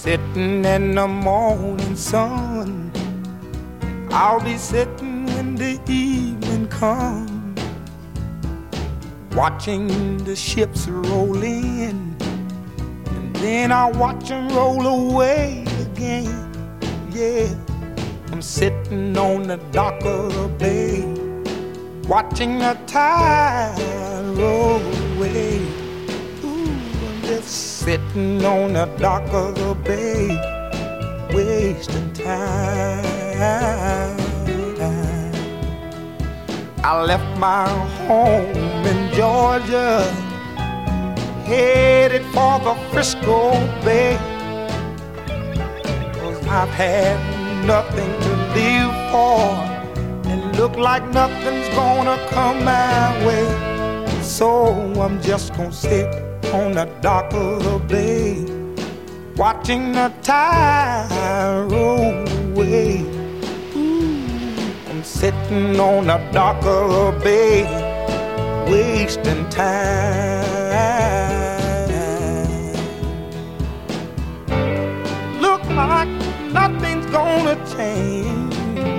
sitting in the morning sun. I'll be sitting when the evening comes, watching the ships roll in, and then I'll watch them roll away again. Yeah, I'm sitting on the dock of the bay, watching the tide roll away. Ooh, I'm just sitting on the dock of the bay, wasting time. I left my home in Georgia, headed for the Frisco Bay, 'cause I've had nothing to live for, and look like nothing's gonna come my way. So I'm just gonna sit on the dock of the bay, watching the tide roll away. Ooh, I'm sitting on the dock of the bay, wasting time. Look like nothing's gonna change,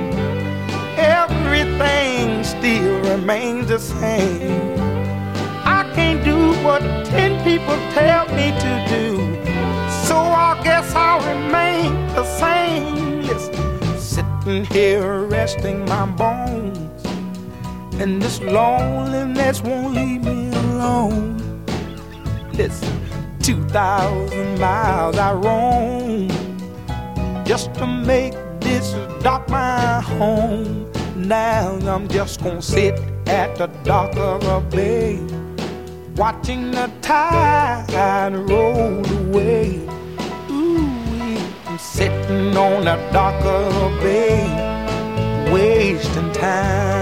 everything still remains the same. I can't do what 10 people tell me to do, so I guess I'll remain the same. Listen, sitting here resting my bones, and this loneliness won't leave me alone. Listen, 2,000 miles I roam just to make this dock my home. Now I'm just gonna sit at the dock of a bay, watching the tide roll away. Ooh, I'm sitting on the dock of a bay, wasting time.